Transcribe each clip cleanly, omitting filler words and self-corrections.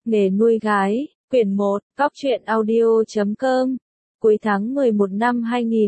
Nghề nuôi gái, quyển 1, Cóc truyện audio.com. Cuối tháng 11 năm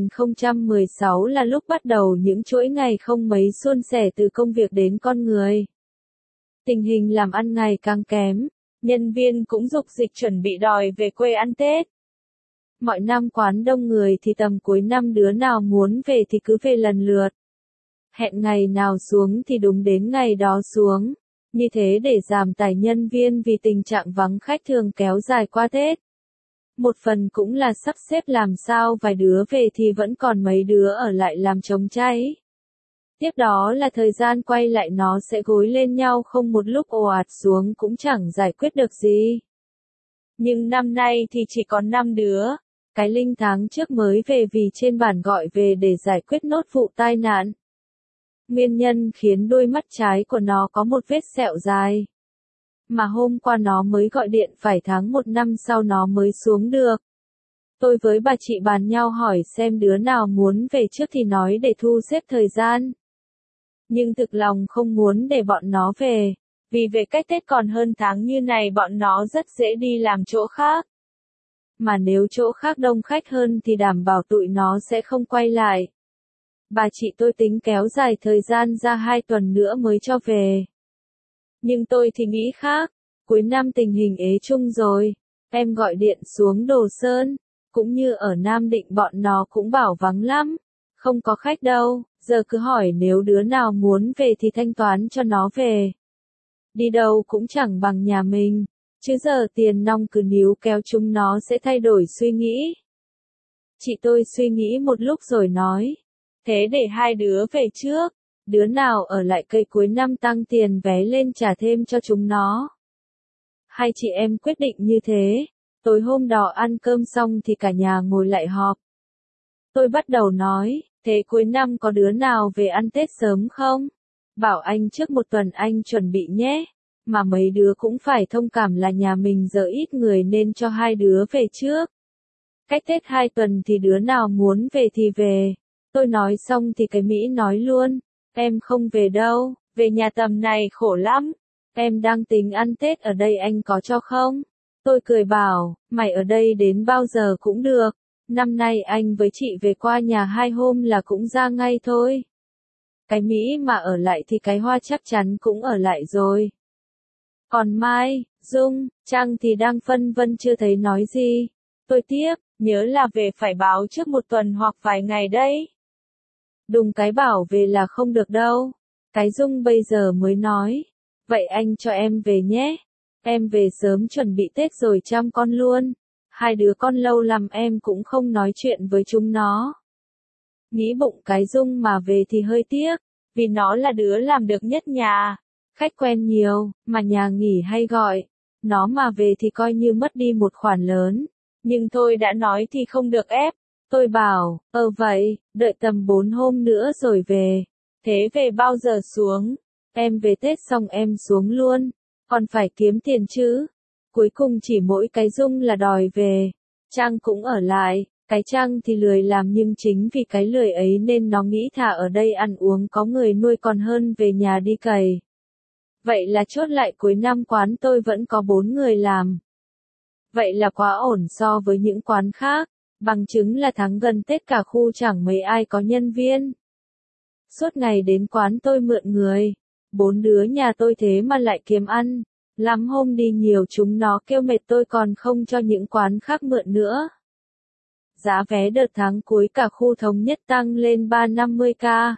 2016 là lúc bắt đầu những chuỗi ngày không mấy suôn sẻ từ công việc đến con người. Tình hình làm ăn ngày càng kém, nhân viên cũng dục dịch chuẩn bị đòi về quê ăn Tết. Mọi năm quán đông người thì tầm cuối năm đứa nào muốn về thì cứ về lần lượt. Hẹn ngày nào xuống thì đúng đến ngày đó xuống. Như thế để giảm tải nhân viên vì tình trạng vắng khách thường kéo dài qua Tết. Một phần cũng là sắp xếp làm sao vài đứa về thì vẫn còn mấy đứa ở lại làm trống cháy. Tiếp đó là thời gian quay lại nó sẽ gối lên nhau không một lúc ồ ạt xuống cũng chẳng giải quyết được gì. Nhưng năm nay thì chỉ còn 5 đứa. Cái Linh tháng trước mới về vì trên bản gọi về để giải quyết nốt vụ tai nạn. Nguyên nhân khiến đôi mắt trái của nó có một vết sẹo dài. Mà hôm qua nó mới gọi điện phải tháng 1 năm sau nó mới xuống được. Tôi với bà chị bàn nhau hỏi xem đứa nào muốn về trước thì nói để thu xếp thời gian. Nhưng thực lòng không muốn để bọn nó về. Vì về cách Tết còn hơn tháng như này bọn nó rất dễ đi làm chỗ khác. Mà nếu chỗ khác đông khách hơn thì đảm bảo tụi nó sẽ không quay lại. Bà chị tôi tính kéo dài thời gian ra 2 tuần nữa mới cho về. Nhưng tôi thì nghĩ khác, cuối năm tình hình ế chung rồi, em gọi điện xuống Đồ Sơn, cũng như ở Nam Định bọn nó cũng bảo vắng lắm, không có khách đâu, giờ cứ hỏi nếu đứa nào muốn về thì thanh toán cho nó về. Đi đâu cũng chẳng bằng nhà mình, chứ giờ tiền nong cứ níu kéo chúng nó sẽ thay đổi suy nghĩ. Chị tôi suy nghĩ một lúc rồi nói. Thế để 2 đứa về trước, đứa nào ở lại cây cuối năm tăng tiền vé lên trả thêm cho chúng nó. Hai chị em quyết định như thế, tối hôm đó ăn cơm xong thì cả nhà ngồi lại họp. Tôi bắt đầu nói, thế cuối năm có đứa nào về ăn Tết sớm không? Bảo anh trước 1 tuần anh chuẩn bị nhé, mà mấy đứa cũng phải thông cảm là nhà mình giờ ít người nên cho 2 đứa về trước. Cách Tết 2 tuần thì đứa nào muốn về thì về. Tôi nói xong thì cái Mỹ nói luôn, em không về đâu, về nhà tầm này khổ lắm, em đang tính ăn Tết ở đây anh có cho không? Tôi cười bảo, mày ở đây đến bao giờ cũng được, năm nay anh với chị về qua nhà 2 hôm là cũng ra ngay thôi. Cái Mỹ mà ở lại thì cái Hoa chắc chắn cũng ở lại rồi. Còn Mai, Dung, Trang thì đang phân vân chưa thấy nói gì. Tôi tiếp, nhớ là về phải báo trước 1 tuần hoặc vài ngày đấy. Đùng cái bảo về là không được đâu. Cái Dung bây giờ mới nói. Vậy anh cho em về nhé. Em về sớm chuẩn bị Tết rồi chăm con luôn. 2 đứa con lâu lắm em cũng không nói chuyện với chúng nó. Nghĩ bụng cái Dung mà về thì hơi tiếc. Vì nó là đứa làm được nhất nhà. Khách quen nhiều, mà nhà nghỉ hay gọi. Nó mà về thì coi như mất đi một khoản lớn. Nhưng tôi đã nói thì không được ép. Tôi bảo, vậy, đợi tầm 4 hôm nữa rồi về. Thế về bao giờ xuống? Em về Tết xong em xuống luôn. Còn phải kiếm tiền chứ. Cuối cùng chỉ mỗi cái Dung là đòi về. Trang cũng ở lại. Cái Trang thì lười làm nhưng chính vì cái lười ấy nên nó nghĩ thà ở đây ăn uống có người nuôi còn hơn về nhà đi cày. Vậy là chốt lại cuối năm quán tôi vẫn có 4 người làm. Vậy là quá ổn so với những quán khác. Bằng chứng là tháng gần Tết cả khu chẳng mấy ai có nhân viên. Suốt ngày đến quán tôi mượn người. 4 đứa nhà tôi thế mà lại kiếm ăn. Lắm hôm đi nhiều chúng nó kêu mệt tôi còn không cho những quán khác mượn nữa. Giá vé đợt tháng cuối cả khu thống nhất tăng lên 350k.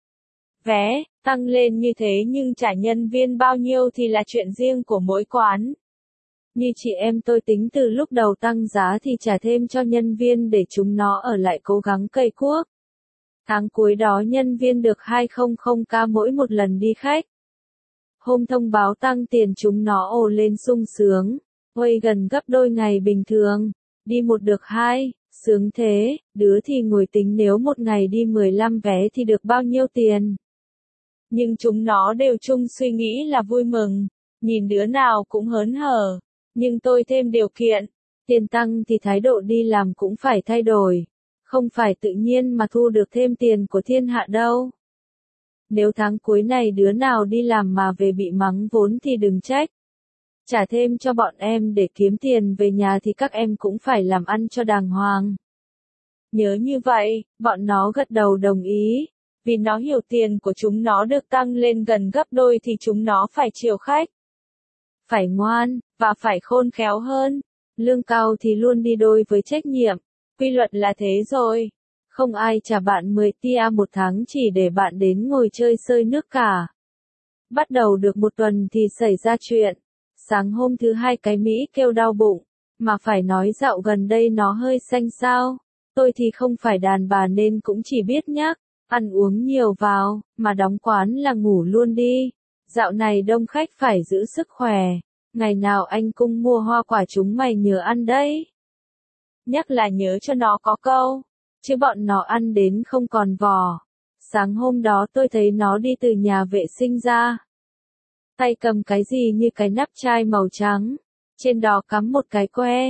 Vé, tăng lên như thế nhưng trả nhân viên bao nhiêu thì là chuyện riêng của mỗi quán. Như chị em tôi tính từ lúc đầu tăng giá thì trả thêm cho nhân viên để chúng nó ở lại cố gắng cày cuốc. Tháng cuối đó nhân viên được 200k mỗi một lần đi khách. Hôm thông báo tăng tiền chúng nó ồ lên sung sướng. Ôi gần gấp đôi ngày bình thường. Đi 1 được 2, sướng thế, đứa thì ngồi tính nếu một ngày đi 15 vé thì được bao nhiêu tiền. Nhưng chúng nó đều chung suy nghĩ là vui mừng. Nhìn đứa nào cũng hớn hở. Nhưng tôi thêm điều kiện, tiền tăng thì thái độ đi làm cũng phải thay đổi. Không phải tự nhiên mà thu được thêm tiền của thiên hạ đâu. Nếu tháng cuối này đứa nào đi làm mà về bị mắng vốn thì đừng trách. trả thêm cho bọn em để kiếm tiền về nhà thì các em cũng phải làm ăn cho đàng hoàng. Nhớ như vậy, bọn nó gật đầu đồng ý. Vì nó hiểu tiền của chúng nó được tăng lên gần gấp đôi thì chúng nó phải chiều khách. Phải ngoan, và phải khôn khéo hơn. Lương cao thì luôn đi đôi với trách nhiệm. Quy luật là thế rồi. Không ai trả bạn 10 tia một tháng chỉ để bạn đến ngồi chơi sơi nước cả. Bắt đầu được một tuần thì xảy ra chuyện. Sáng hôm thứ hai cái Mỹ kêu đau bụng. Mà phải nói dạo gần đây nó hơi xanh xao. Tôi thì không phải đàn bà nên cũng chỉ biết nhắc. Ăn uống nhiều vào, mà đóng quán là ngủ luôn đi. Dạo này đông khách phải giữ sức khỏe. Ngày nào anh cung mua hoa quả chúng mày nhớ ăn đấy. Nhắc là nhớ cho nó có câu. Chứ bọn nó ăn đến không còn vò. Sáng hôm đó tôi thấy nó đi từ nhà vệ sinh ra. Tay cầm cái gì như cái nắp chai màu trắng. Trên đó cắm một cái que.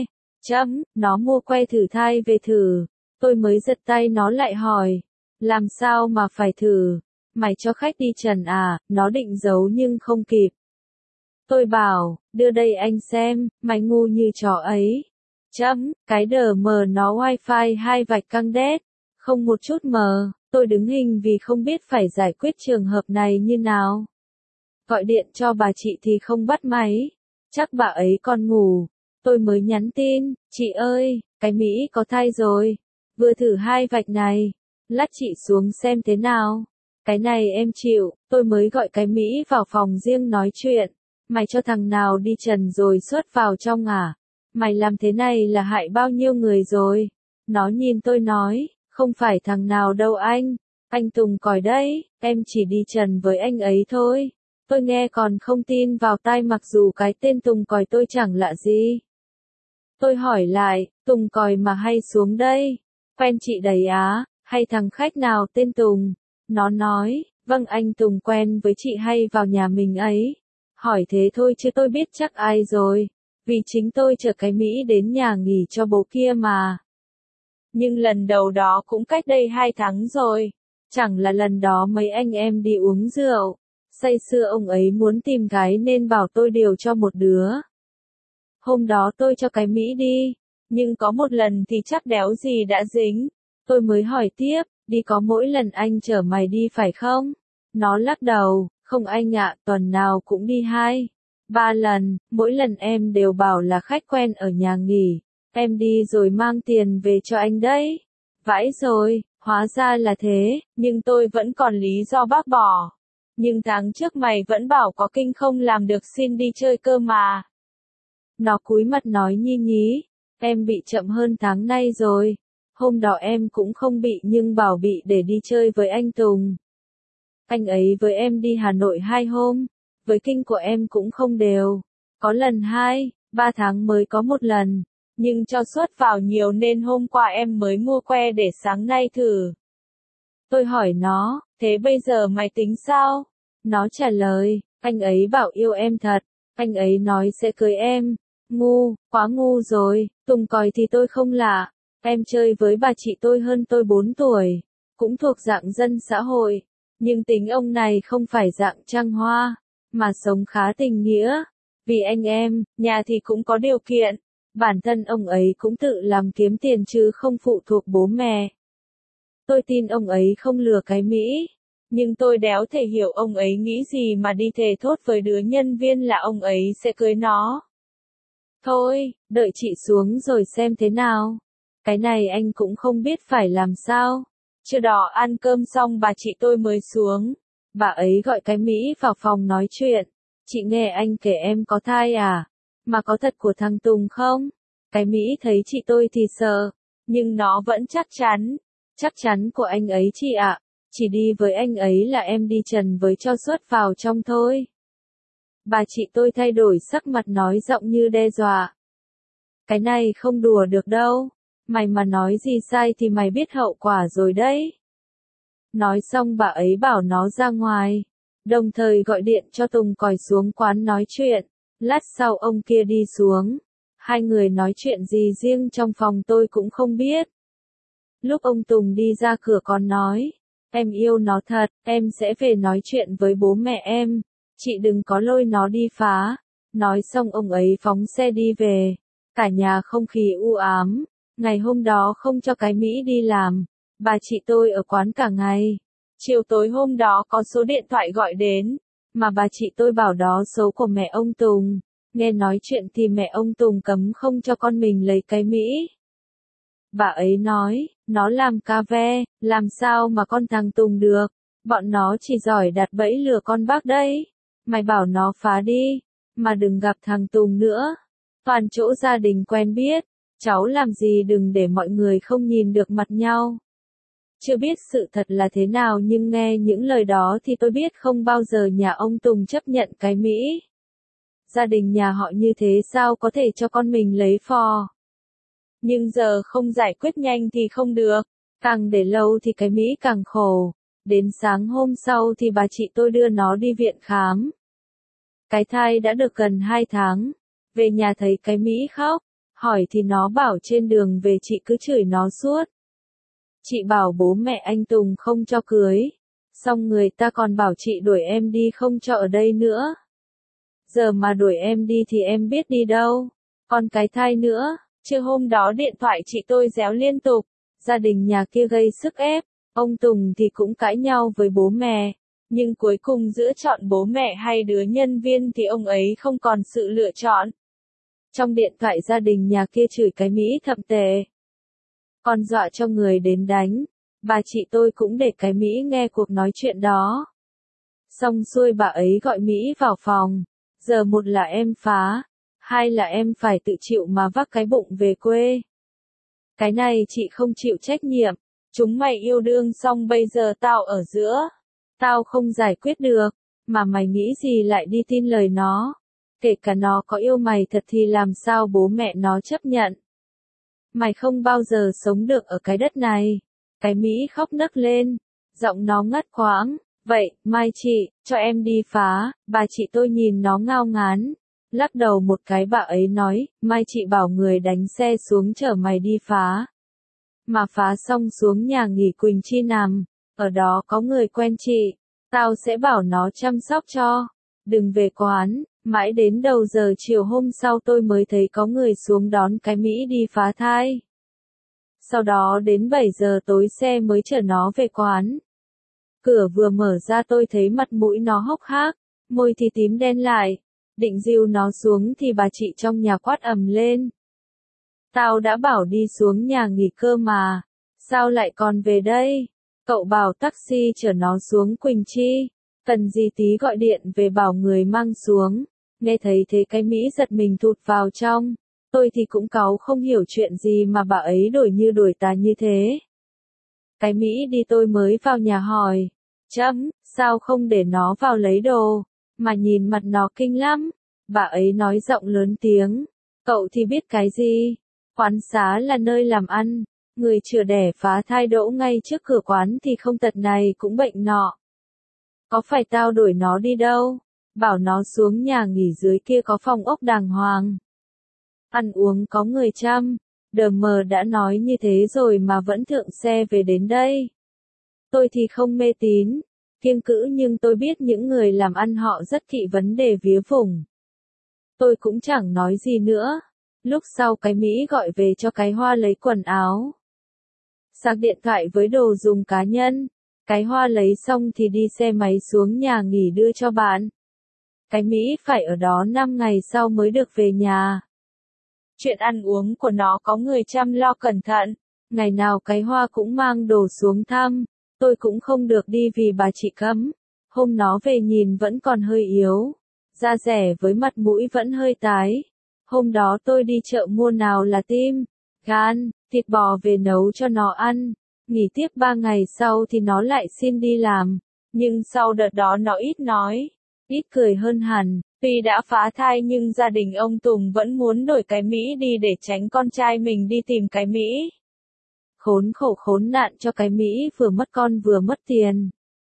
Nó mua que thử thai về thử. Tôi mới giật tay nó lại hỏi. Làm sao mà phải thử? Mày cho khách đi trần à? Nó định giấu nhưng không kịp. Tôi bảo, đưa đây anh xem, mày ngu như chó ấy. Cái đờ mờ nó wifi 2 vạch căng đét. Không một chút mờ, tôi đứng hình vì không biết phải giải quyết trường hợp này như nào. Gọi điện cho bà chị thì không bắt máy. Chắc bà ấy còn ngủ. Tôi mới nhắn tin, chị ơi, cái Mỹ có thai rồi. Vừa thử 2 vạch này. Lát chị xuống xem thế nào. Cái này em chịu, tôi mới gọi cái Mỹ vào phòng riêng nói chuyện. Mày cho thằng nào đi trần rồi xuất vào trong à? Mày làm thế này là hại bao nhiêu người rồi? Nó nhìn tôi nói, không phải thằng nào đâu anh Tùng còi đấy, em chỉ đi trần với anh ấy thôi. Tôi nghe còn không tin vào tai mặc dù cái tên Tùng còi tôi chẳng lạ gì. Tôi hỏi lại, Tùng còi mà hay xuống đây? Quen chị đấy á, hay thằng khách nào tên Tùng? Nó nói, vâng anh Tùng quen với chị hay vào nhà mình ấy. Hỏi thế thôi chứ tôi biết chắc ai rồi. Vì chính tôi chở cái Mỹ đến nhà nghỉ cho bố kia mà. Nhưng lần đầu đó cũng cách đây 2 tháng rồi. Chẳng là lần đó mấy anh em đi uống rượu. Say sưa ông ấy muốn tìm gái nên bảo tôi điều cho một đứa. Hôm đó tôi cho cái Mỹ đi. Nhưng có một lần thì chắc đéo gì đã dính. Tôi mới hỏi tiếp, đi có mỗi lần anh chở mày đi phải không? Nó lắc đầu, không anh ạ, tuần nào cũng đi 2, 3 lần, mỗi lần em đều bảo là khách quen ở nhà nghỉ. Em đi rồi mang tiền về cho anh đấy. Vãi rồi, hóa ra là thế, nhưng tôi vẫn còn lý do bác bỏ. Nhưng tháng trước mày vẫn bảo có kinh không làm được xin đi chơi cơ mà. Nó cúi mặt nói nhi nhí, em bị chậm hơn tháng nay rồi. Hôm đó em cũng không bị nhưng bảo bị để đi chơi với anh Tùng. Anh ấy với em đi Hà Nội 2 hôm, với kinh của em cũng không đều. Có lần 2, 3 tháng mới có một lần, nhưng cho suất vào nhiều nên hôm qua em mới mua que để sáng nay thử. Tôi hỏi nó, thế bây giờ mày tính sao? Nó trả lời, anh ấy bảo yêu em thật, anh ấy nói sẽ cưới em. Ngu, quá ngu rồi, Tùng còi thì tôi không lạ. Em chơi với bà chị tôi hơn tôi 4 tuổi, cũng thuộc dạng dân xã hội, nhưng tính ông này không phải dạng trăng hoa, mà sống khá tình nghĩa. Vì anh em, nhà thì cũng có điều kiện, bản thân ông ấy cũng tự làm kiếm tiền chứ không phụ thuộc bố mẹ. Tôi tin ông ấy không lừa cái Mỹ, nhưng tôi đéo thể hiểu ông ấy nghĩ gì mà đi thề thốt với đứa nhân viên là ông ấy sẽ cưới nó. Thôi, đợi chị xuống rồi xem thế nào. Cái này anh cũng không biết phải làm sao. Chưa đỏ ăn cơm xong bà chị tôi mới xuống. Bà ấy gọi cái Mỹ vào phòng nói chuyện. Chị nghe anh kể em có thai à? Mà có thật của thằng Tùng không? Cái Mỹ thấy chị tôi thì sợ. Nhưng nó vẫn chắc chắn. Chắc chắn của anh ấy chị ạ. Chỉ đi với anh ấy là em đi trần với cho suất vào trong thôi. Bà chị tôi thay đổi sắc mặt nói giọng như đe dọa. Cái này không đùa được đâu. Mày mà nói gì sai thì mày biết hậu quả rồi đấy. Nói xong bà ấy bảo nó ra ngoài. Đồng thời gọi điện cho Tùng còi xuống quán nói chuyện. Lát sau ông kia đi xuống. Hai người nói chuyện gì riêng trong phòng tôi cũng không biết. Lúc ông Tùng đi ra cửa còn nói. Em yêu nó thật, em sẽ về nói chuyện với bố mẹ em. Chị đừng có lôi nó đi phá. Nói xong ông ấy phóng xe đi về. Cả nhà không khí u ám. Ngày hôm đó không cho cái Mỹ đi làm. Bà chị tôi ở quán cả ngày. Chiều tối hôm đó có số điện thoại gọi đến. Mà bà chị tôi bảo đó số của mẹ ông Tùng. Nghe nói chuyện thì mẹ ông Tùng cấm không cho con mình lấy cái Mỹ. Bà ấy nói, nó làm cà ve, làm sao mà con thằng Tùng được. Bọn nó chỉ giỏi đặt bẫy lừa con bác đấy. Mày bảo nó phá đi, mà đừng gặp thằng Tùng nữa. Toàn chỗ gia đình quen biết, cháu làm gì đừng để mọi người không nhìn được mặt nhau. Chưa biết sự thật là thế nào nhưng nghe những lời đó thì tôi biết không bao giờ nhà ông Tùng chấp nhận cái Mỹ. Gia đình nhà họ như thế sao có thể cho con mình lấy phò. Nhưng giờ không giải quyết nhanh thì không được, càng để lâu thì cái Mỹ càng khổ. Đến sáng hôm sau thì bà chị tôi đưa nó đi viện khám. Cái thai đã được gần 2 tháng. Về nhà thấy cái Mỹ khóc. Hỏi thì nó bảo trên đường về chị cứ chửi nó suốt. Chị bảo bố mẹ anh Tùng không cho cưới. Xong người ta còn bảo chị đuổi em đi không cho ở đây nữa. Giờ mà đuổi em đi thì em biết đi đâu. Còn cái thai nữa. Trưa hôm đó điện thoại chị tôi réo liên tục. Gia đình nhà kia gây sức ép. Ông Tùng thì cũng cãi nhau với bố mẹ. Nhưng cuối cùng giữa chọn bố mẹ hay đứa nhân viên thì ông ấy không còn sự lựa chọn. Trong điện thoại gia đình nhà kia chửi cái Mỹ thậm tệ. Còn dọa cho người đến đánh. Bà chị tôi cũng để cái Mỹ nghe cuộc nói chuyện đó. Xong xuôi bà ấy gọi Mỹ vào phòng. Giờ một là em phá. Hai là em phải tự chịu mà vác cái bụng về quê. Cái này chị không chịu trách nhiệm. Chúng mày yêu đương xong bây giờ tao ở giữa. Tao không giải quyết được. Mà mày nghĩ gì lại đi tin lời nó. Kể cả nó có yêu mày thật thì làm sao bố mẹ nó chấp nhận. Mày không bao giờ sống được ở cái đất này. Cái Mỹ khóc nấc lên. Giọng nó ngắt quãng. Vậy, mai chị, cho em đi phá. Bà chị tôi nhìn nó ngao ngán. Lắc đầu một cái bà ấy nói, mai chị bảo người đánh xe xuống chở mày đi phá. Mà phá xong xuống nhà nghỉ Quỳnh Chi nằm. Ở đó có người quen chị. Tao sẽ bảo nó chăm sóc cho. Đừng về quán. Mãi đến đầu giờ chiều hôm sau tôi mới thấy có người xuống đón cái Mỹ đi phá thai. Sau đó đến 7 giờ tối xe mới chở nó về quán. Cửa vừa mở ra tôi thấy mặt mũi nó hốc hác, môi thì tím đen lại. Định dìu nó xuống thì bà chị trong nhà quát ầm lên. Tao đã bảo đi xuống nhà nghỉ cơ mà. Sao lại còn về đây? Cậu bảo taxi chở nó xuống Quỳnh Chi. Cần gì tí gọi điện về bảo người mang xuống. Nghe thấy thế cái Mỹ giật mình thụt vào trong. Tôi thì cũng cáu không hiểu chuyện gì mà bà ấy đổi như đổi tà như thế. Cái Mỹ đi tôi mới vào nhà hỏi. Sao không để nó vào lấy đồ? Mà nhìn mặt nó kinh lắm. Bà ấy nói giọng lớn tiếng. Cậu thì biết cái gì? Quán xá là nơi làm ăn. Người chữa đẻ phá thai đỗ ngay trước cửa quán thì không tật này cũng bệnh nọ. Có phải tao đuổi nó đi đâu? Bảo nó xuống nhà nghỉ dưới kia có phòng ốc đàng hoàng. Ăn uống có người chăm. Đờ mờ đã nói như thế rồi mà vẫn thượng xe về đến đây. Tôi thì không mê tín, kiêng cữ nhưng tôi biết những người làm ăn họ rất kỵ vấn đề vía vùng. Tôi cũng chẳng nói gì nữa. Lúc sau cái Mỹ gọi về cho cái Hoa lấy quần áo. Sạc điện thoại với đồ dùng cá nhân. Cái Hoa lấy xong thì đi xe máy xuống nhà nghỉ đưa cho bạn. Cái Mỹ phải ở đó 5 ngày sau mới được về nhà. Chuyện ăn uống của nó có người chăm lo cẩn thận. Ngày nào cái Hoa cũng mang đồ xuống thăm. Tôi cũng không được đi vì bà chị cấm. Hôm nó về nhìn vẫn còn hơi yếu. Da rẻ với mặt mũi vẫn hơi tái. Hôm đó tôi đi chợ mua nào là tim, gan, thịt bò về nấu cho nó ăn. Nghỉ tiếp 3 ngày sau thì nó lại xin đi làm. Nhưng sau đợt đó nó ít nói, ít cười hơn hẳn. Tuy đã phá thai nhưng gia đình ông Tùng vẫn muốn đổi cái Mỹ đi để tránh con trai mình đi tìm cái Mỹ. Khốn khổ khốn nạn cho cái Mỹ vừa mất con vừa mất tiền.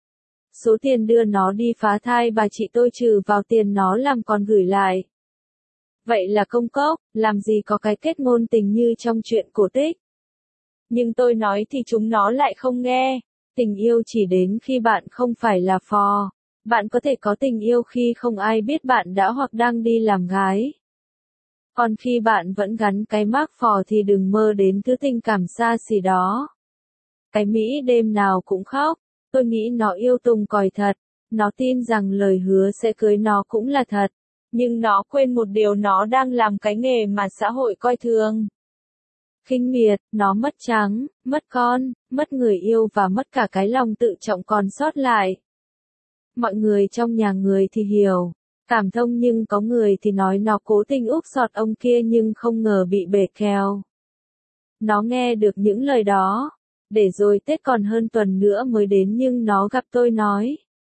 Số tiền đưa nó đi phá thai bà chị tôi trừ vào tiền nó làm còn gửi lại. Vậy là công cốc, làm gì có cái kết ngôn tình như trong chuyện cổ tích. Nhưng tôi nói thì chúng nó lại không nghe. Tình yêu chỉ đến khi bạn không phải là phò. Bạn có thể có tình yêu khi không ai biết bạn đã hoặc đang đi làm gái. Còn khi bạn vẫn gắn cái mác phò thì đừng mơ đến thứ tình cảm xa xỉ đó. Cái Mỹ đêm nào cũng khóc, tôi nghĩ nó yêu Tùng còi thật, nó tin rằng lời hứa sẽ cưới nó cũng là thật, nhưng nó quên một điều, nó đang làm cái nghề mà xã hội coi thường. Khinh miệt, nó mất trắng, mất con, mất người yêu và mất cả cái lòng tự trọng còn sót lại. Mọi người trong nhà người thì hiểu, cảm thông, nhưng có người thì nói nó cố tình úp sọt ông kia nhưng không ngờ bị bể kèo. Nó nghe được những lời đó, để rồi Tết còn hơn tuần nữa mới đến nhưng nó gặp tôi nói.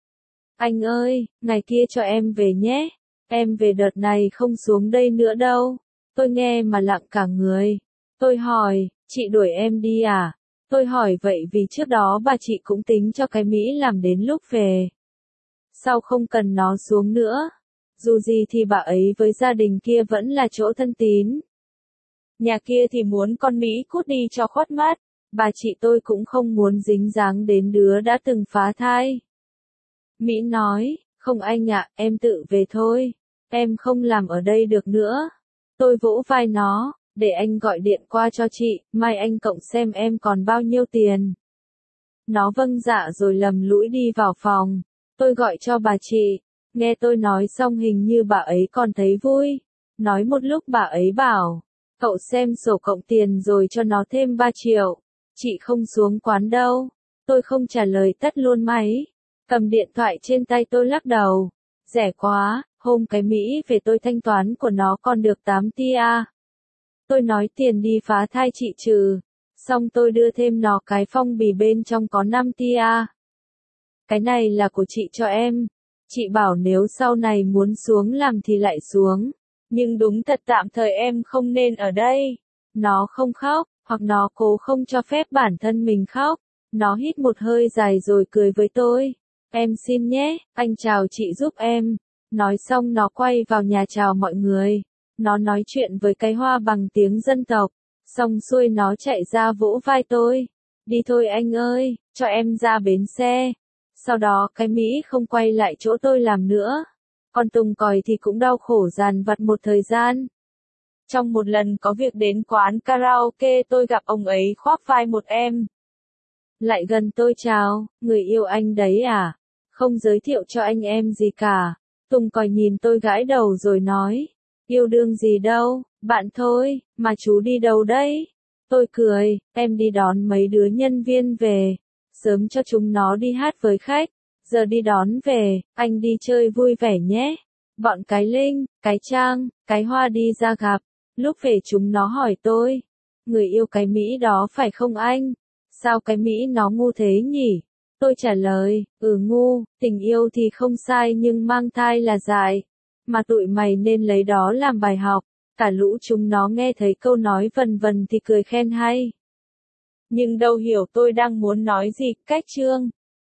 Anh ơi, ngày kia cho em về nhé, em về đợt này không xuống đây nữa đâu. Tôi nghe mà lặng cả người. Tôi hỏi, chị đuổi em đi à? Tôi hỏi vậy vì trước đó bà chị cũng tính cho cái Mỹ làm đến lúc về. Sao không cần nó xuống nữa? Dù gì thì bà ấy với gia đình kia vẫn là chỗ thân tín. Nhà kia thì muốn con Mỹ cút đi cho khuất mắt. Bà chị tôi cũng không muốn dính dáng đến đứa đã từng phá thai. Mỹ nói, không anh ạ, em tự về thôi. Em không làm ở đây được nữa. Tôi vỗ vai nó, để anh gọi điện qua cho chị, mai anh cộng xem em còn bao nhiêu tiền. Nó vâng dạ rồi lầm lũi đi vào phòng. Tôi gọi cho bà chị. Nghe tôi nói xong hình như bà ấy còn thấy vui. Nói một lúc bà ấy bảo, cậu xem sổ cộng tiền rồi cho nó thêm 3 triệu. Chị không xuống quán đâu. Tôi không trả lời, tắt luôn máy. Cầm điện thoại trên tay tôi lắc đầu. Rẻ quá, hôm cái Mỹ về tôi thanh toán của nó còn được 8 tia. Tôi nói tiền đi phá thai chị trừ. Xong tôi đưa thêm nó cái phong bì bên trong có 5 tia. Cái này là của chị cho em. Chị bảo nếu sau này muốn xuống làm thì lại xuống. Nhưng đúng thật tạm thời em không nên ở đây. Nó không khóc, hoặc nó cố không cho phép bản thân mình khóc. Nó hít một hơi dài rồi cười với tôi. Em xin nhé, anh chào chị giúp em. Nói xong nó quay vào nhà chào mọi người. Nó nói chuyện với cái Hoa bằng tiếng dân tộc. Xong xuôi nó chạy ra vỗ vai tôi. Đi thôi anh ơi, cho em ra bến xe. Sau đó cái Mỹ không quay lại chỗ tôi làm nữa. Còn Tùng còi thì cũng đau khổ dàn vặt một thời gian. Trong một lần có việc đến quán karaoke tôi gặp ông ấy khoác vai một em. Lại gần tôi chào, người yêu anh đấy à? Không giới thiệu cho anh em gì cả. Tùng còi nhìn tôi gãi đầu rồi nói. Yêu đương gì đâu, bạn thôi, mà chú đi đâu đấy? Tôi cười, em đi đón mấy đứa nhân viên về. Sớm cho chúng nó đi hát với khách. Giờ đi đón về, anh đi chơi vui vẻ nhé. Bọn cái Linh, cái Trang, cái Hoa đi ra gặp. Lúc về chúng nó hỏi tôi. Người yêu cái Mỹ đó phải không anh? Sao cái Mỹ nó ngu thế nhỉ? Tôi trả lời, ngu, tình yêu thì không sai nhưng mang thai là dại. Mà tụi mày nên lấy đó làm bài học. Cả lũ chúng nó nghe thấy câu nói vần vần thì cười khen hay. Nhưng đâu hiểu tôi đang muốn nói gì, cách chương.